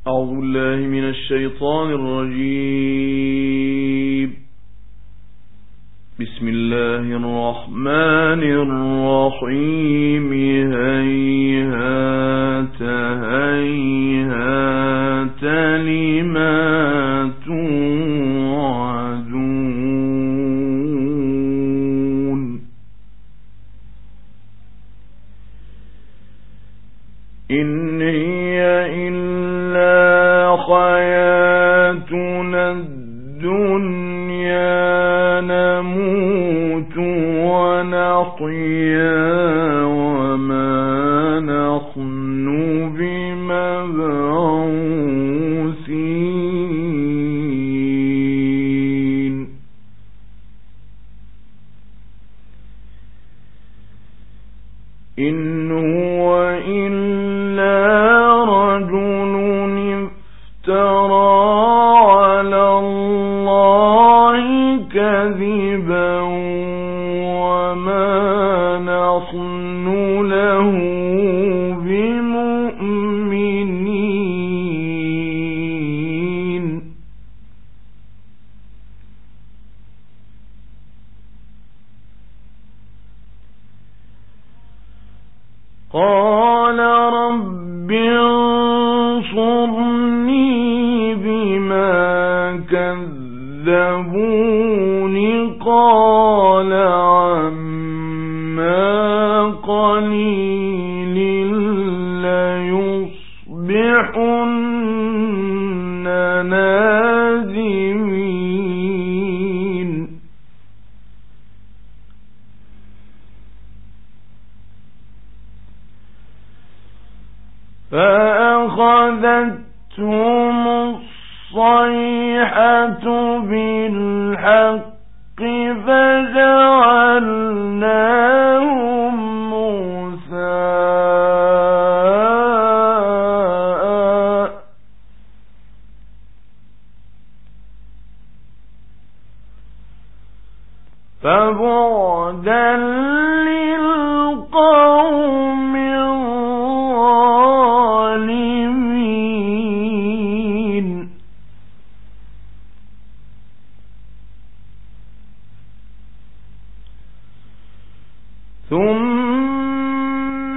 أعوذ بالله من الشيطان الرجيم. بسم الله الرحمن الرحيم. هيهات هيهات لما توعدون. إن هي إلا حياتنا الدنيا نموت ونحيا وما نحن بمبعوثين. إن هو إلا رجل افترى على الله كذبا وما نحن له بمؤمنين. قال رب انصرني بما كذبوني. قال عما قليل ليصبحن نادمين. فأخذتهم الصيحة بالحق فجعلناهم غثاء. فبعدا للقوم الظالمين. ثم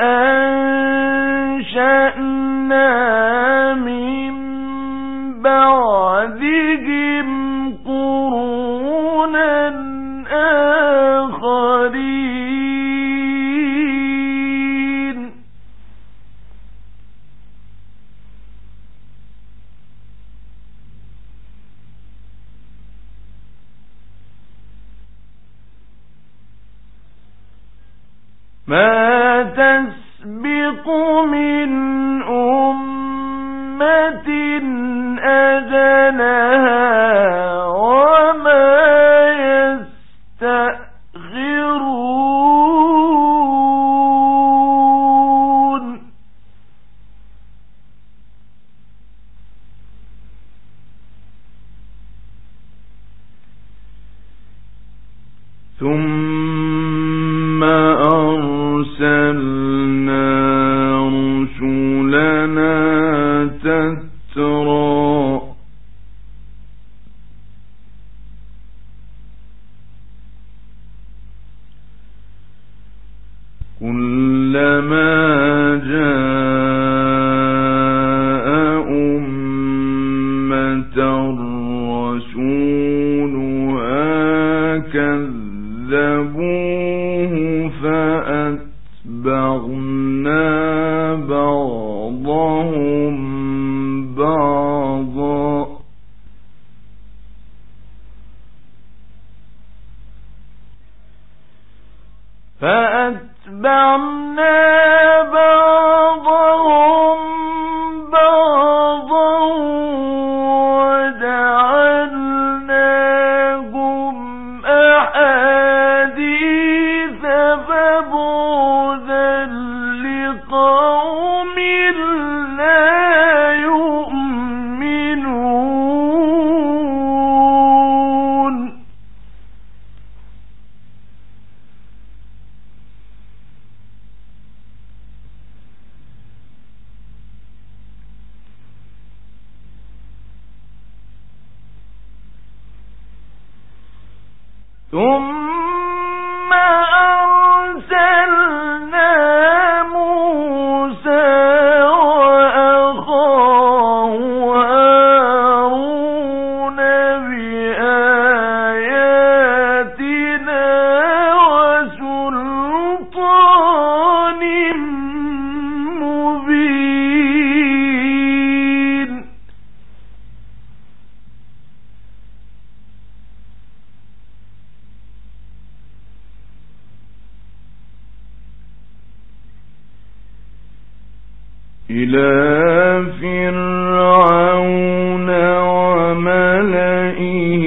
أنشأنا من بعدهم قرونا آخرين. ما تسبق من أمة أجلها وما يستأخرون. ثم أرسلنا رسلنا تترى كلما جاء أمة رسولها كذبوا ثم أرسلنا موسى وأخاه هارون بآياتنا وسلطان مبين. إلى فرعون وملئه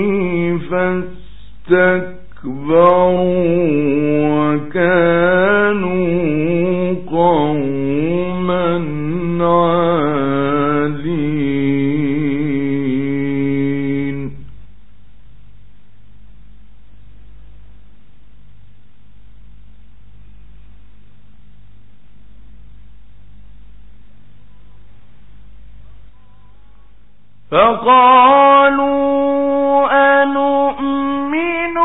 فاستكبروا وكانوا قوما عالين. فقالوا أنؤمن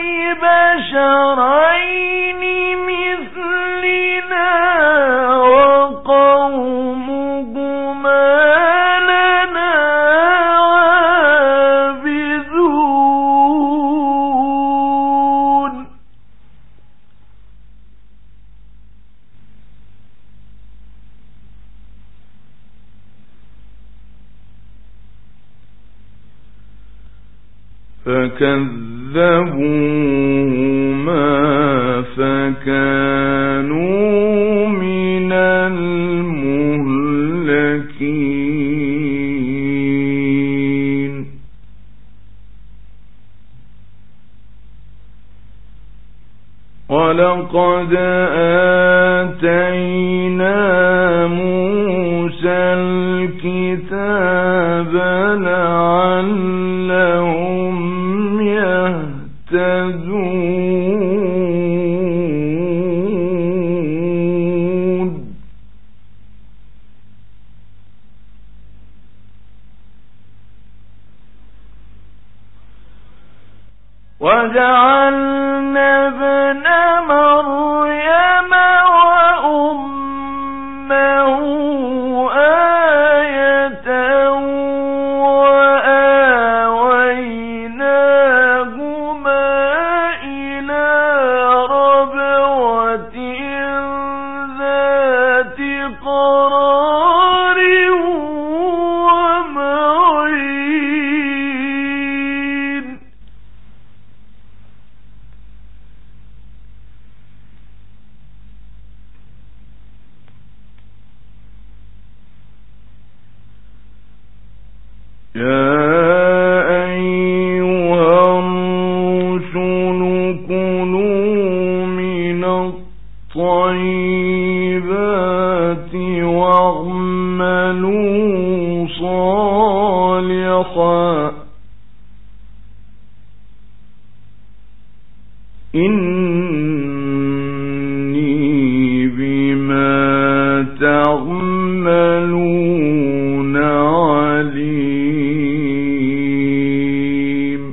لبشرين مثلنا وقومهما لنا عابدون. فكذبوهما فكانوا من المهلكين. ولقد آتينا موسى الكتاب لعلهم يهتدون. وجعلنا ابن مريم وأمه آية وآويناهما إلى ربوة ذات قرار ومعين. يا أيها الرسل كلوا من الطيبات واعملوا صالحا إني بما تعملون عليم.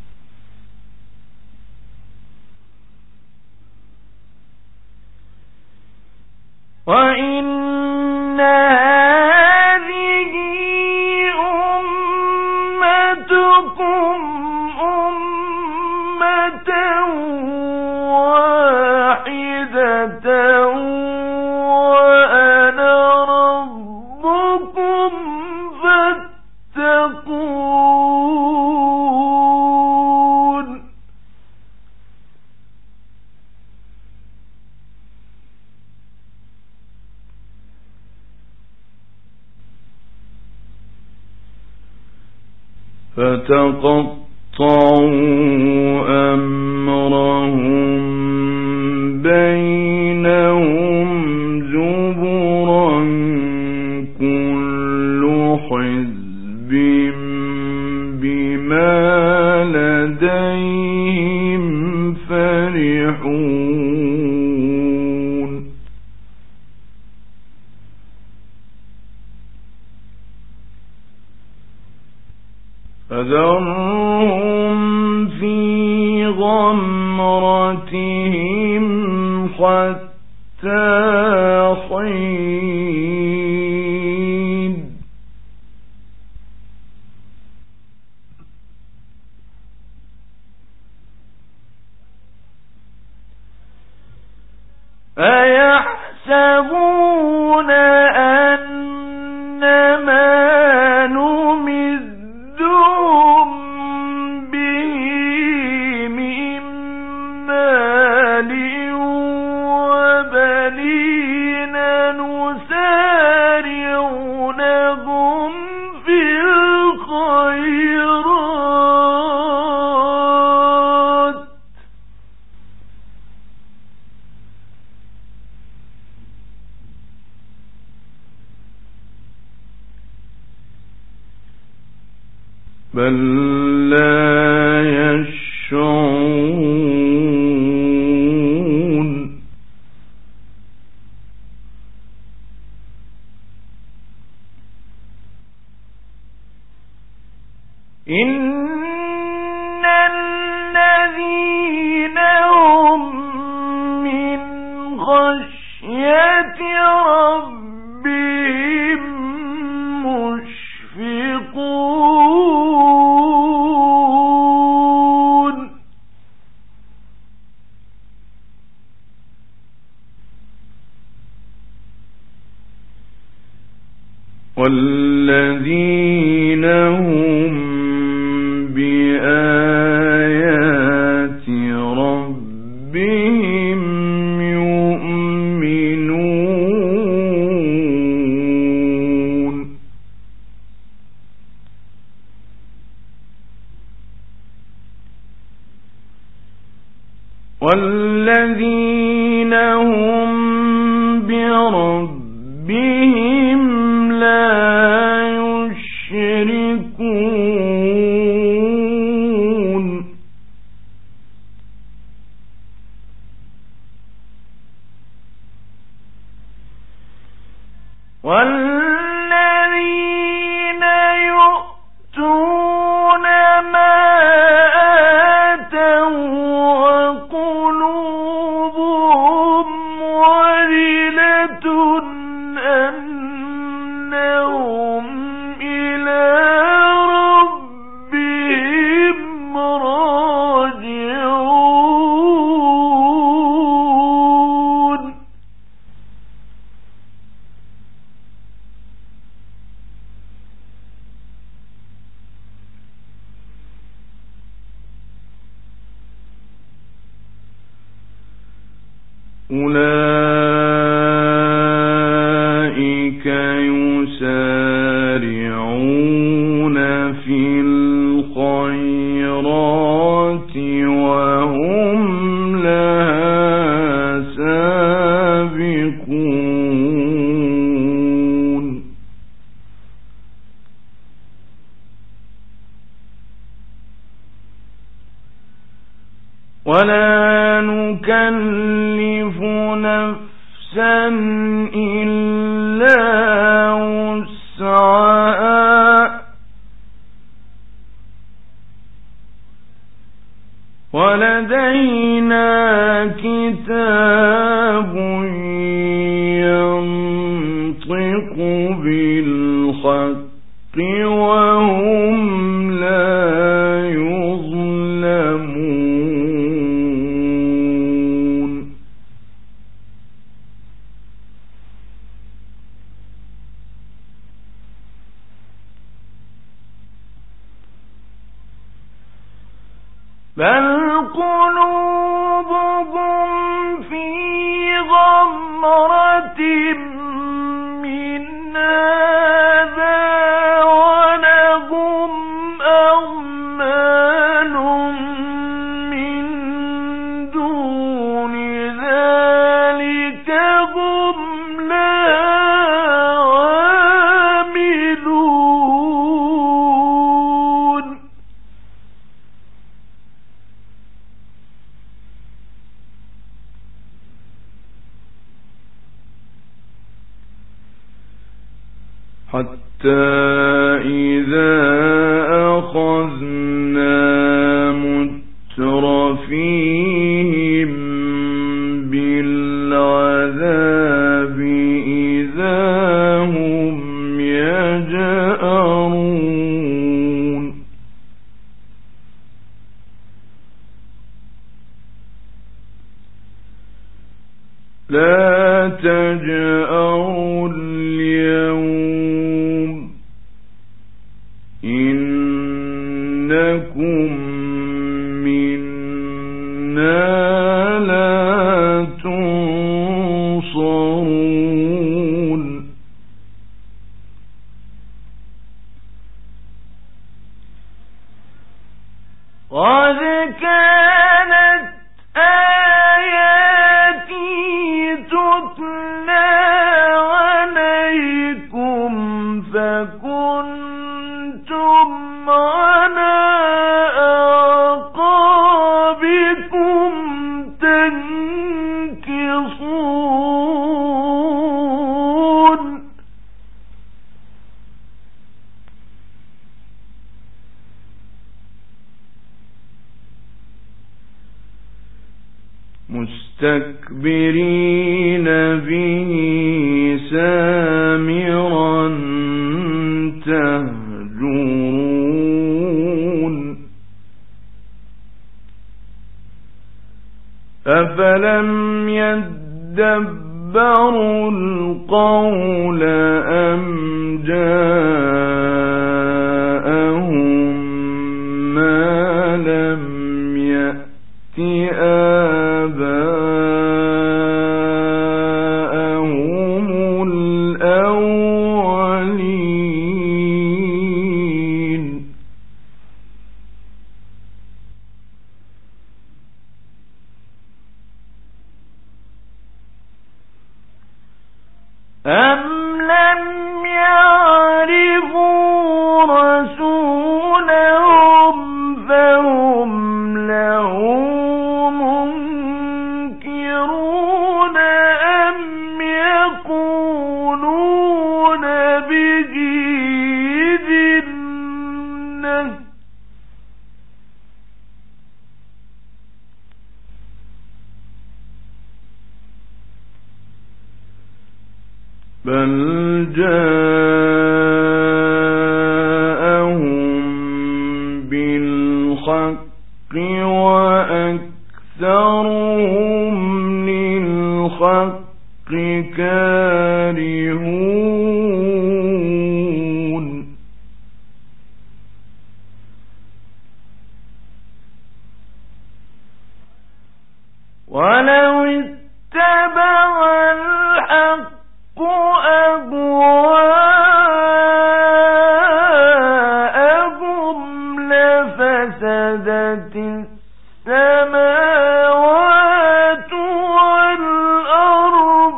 وإن هذه أمتكم أمة واحدة وأنا ربكم فاتقون. فتقطعوا أمرهم بينهم زبرا كل حزب بما لديهم فرحون. فذرهم في غمرتهم حتى حين أيحسبون أنما نمدهم به من مال وبنين نسارع لهم في الخيرات بل لا يشعرون إن الذين هم من خشية ربهم مشفقون والذين هم بآيات ربهم يؤمنون والذين هم بربهم لا يشركون والذين يؤتون ما آتوا وقلوبهم وجلة أنهم إلى ربهم راجعون أولئك يسارعون في الخيرات وهم لها سابقون ولا نكلف نفسا إلا وسعها ولدينا كتاب ينطق بالحق وهم لا يظلمون بل قلوبهم في غمرة من هذا ولهم أعمال من دون ذلك هم لها عاملون حتى إذا أخذنا مترفين لكم منا لا تنصرون قد كانت آياتي تتلى عليكم فكنتم على أعقابكم تنكصون مستكبرين به سامرا تهجرون أفلم يدبروا القول أم جاءهم ما لم يأت آباءهم الأولين أم لم يعرفوا رسولهم فهم له منكرون أم يقولون به جنة بل جاءهم بالحق وأكثرهم للحق كارهون ولو اتبع الحق أهواءهم لفسدت السماوات والأرض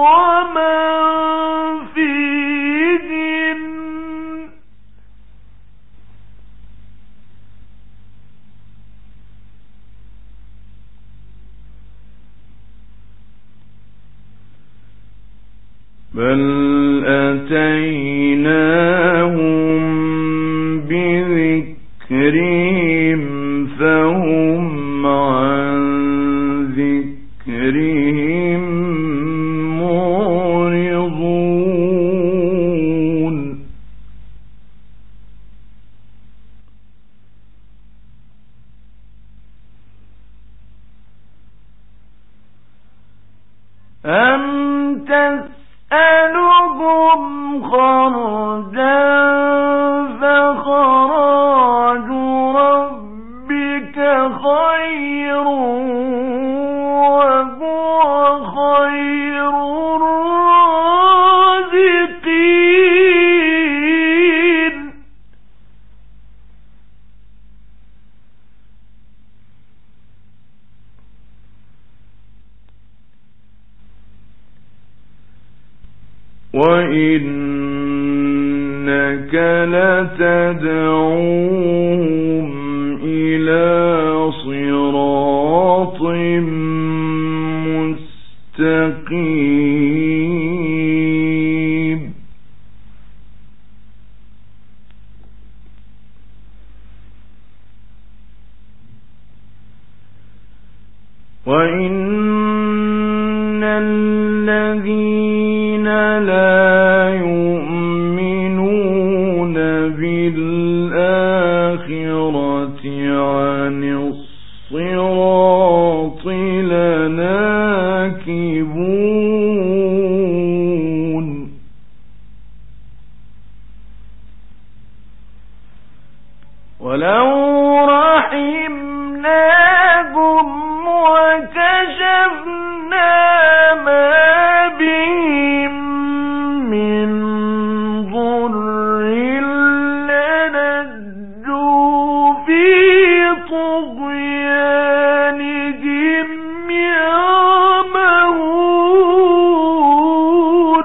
ومن فيهن بل أتيناهم بذكرهم فهم عن ذكرهم معرضون أم تسألهم خرجا فخراج ربك خير وهو خير الرازقين وإنك لتدعوهم إلى صراط مستقيم وإن الذين لا يؤمنون بالآخرة عن الصراط لناكبون ولو رحمناهم وكشفنا ما بهم من ضر لنجوا في طغيانهم يعمهون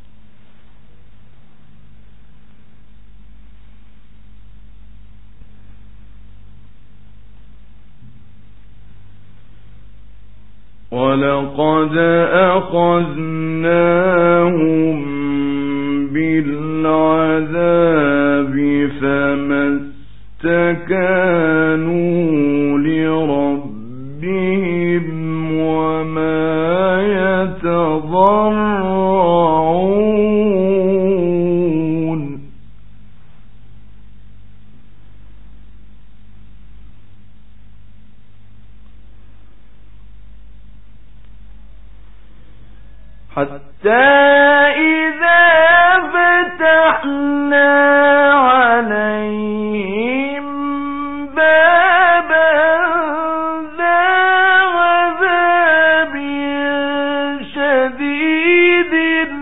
ولقد أخذناهم بالعذاب فما استكانوا لربهم وما يتضرعون حتى إذا فتحنا عليهم بابا ذا عذاب شديد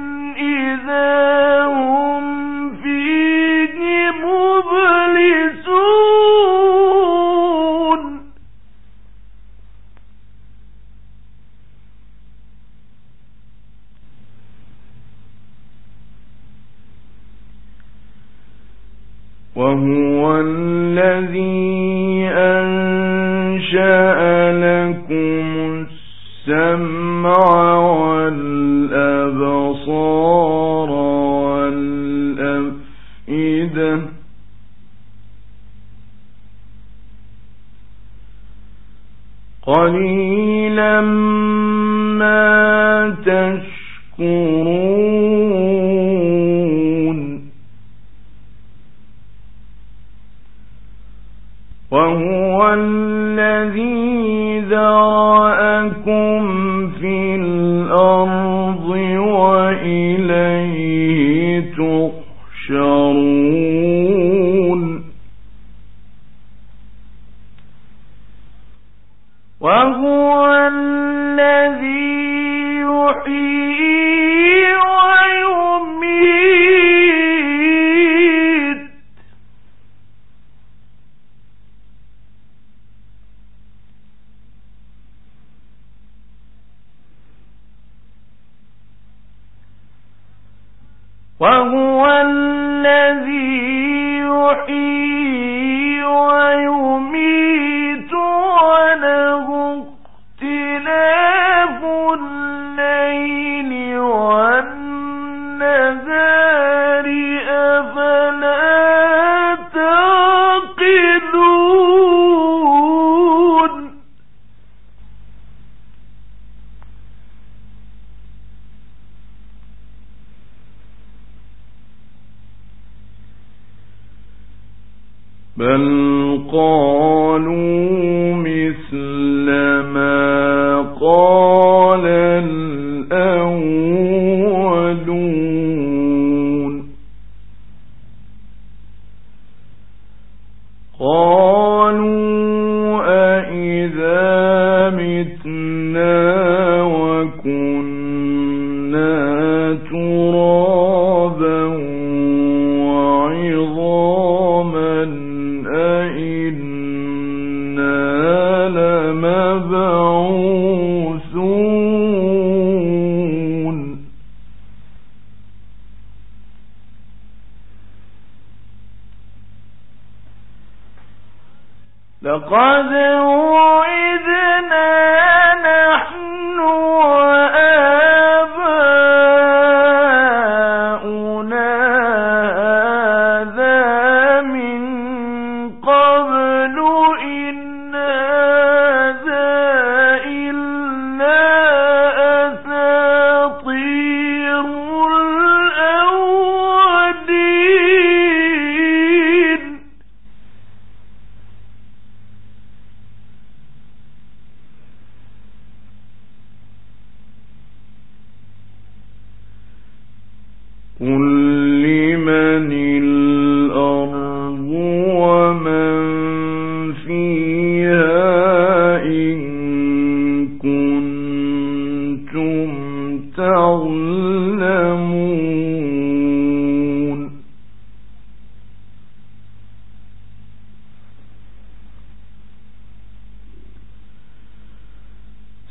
إذا هم فيه مبلسون وهو الذي أنشأ لكم السمع والأبصار والأفئدة قليلا ما تشكرون وهو الذي ذرأكم في الأرض وإليه تحشرون وهو الذي يحيي ويميت وهو الذي يحيي ويميت وله اختلاف الليل والنهار أفلا تعقلون بل قالوا مثل ما قال الأولون قالوا أإذا متنا وكنا ترابا وعظاما أإنا لمبعوثون لقد وعدنا نحن وآباؤنا هذا من قبل إن هذا إلا أساطير الأولين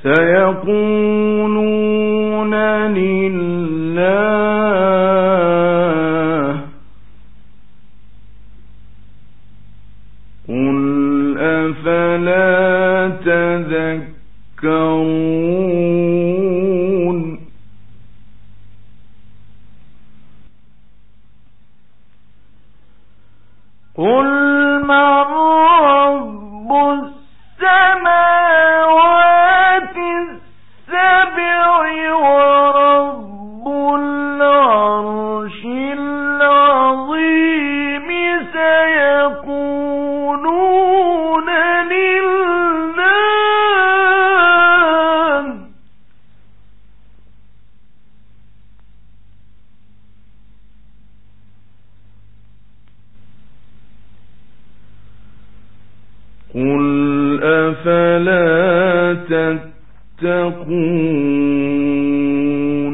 سيقولون لله قل أفلا تذكرون قل من رب السماوات السبع ورب العرش العظيم سيقولون لله قل أفلا تتقون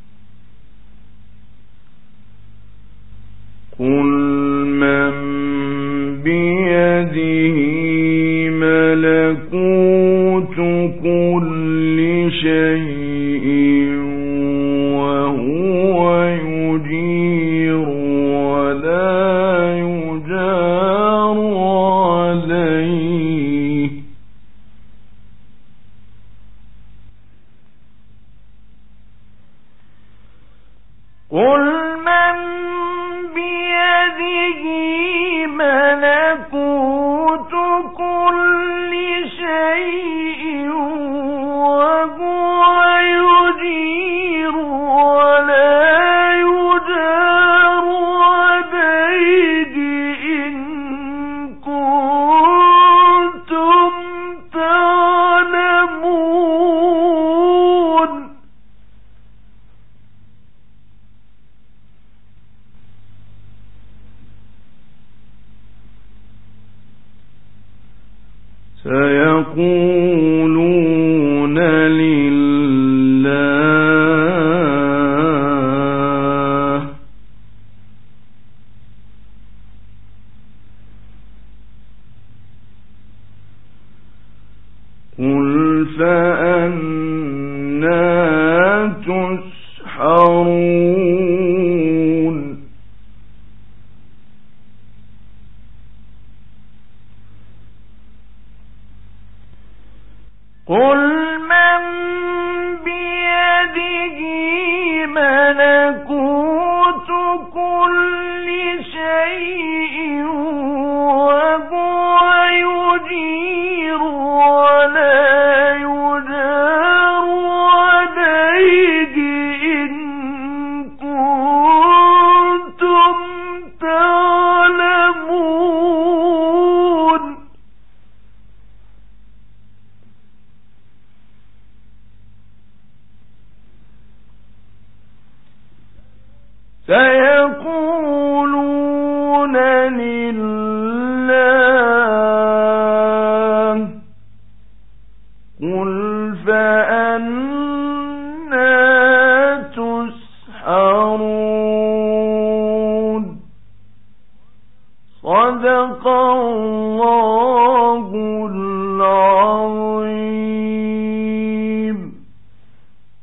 قل من بيده ملكوت كل شيء وهو يجير ولا يجار عليه قل من بيده ملكوت كل شيء وهو يجير ولا يجار عليه إن كنتم تعلمون سيقولون لله قل فأنى تسحرون قل من بيده ملكوت كل شيء وهو يجير ولا يجار عليه إن كنتم تعلمون سيقولون لله قل فأنى تسحرون صدق الله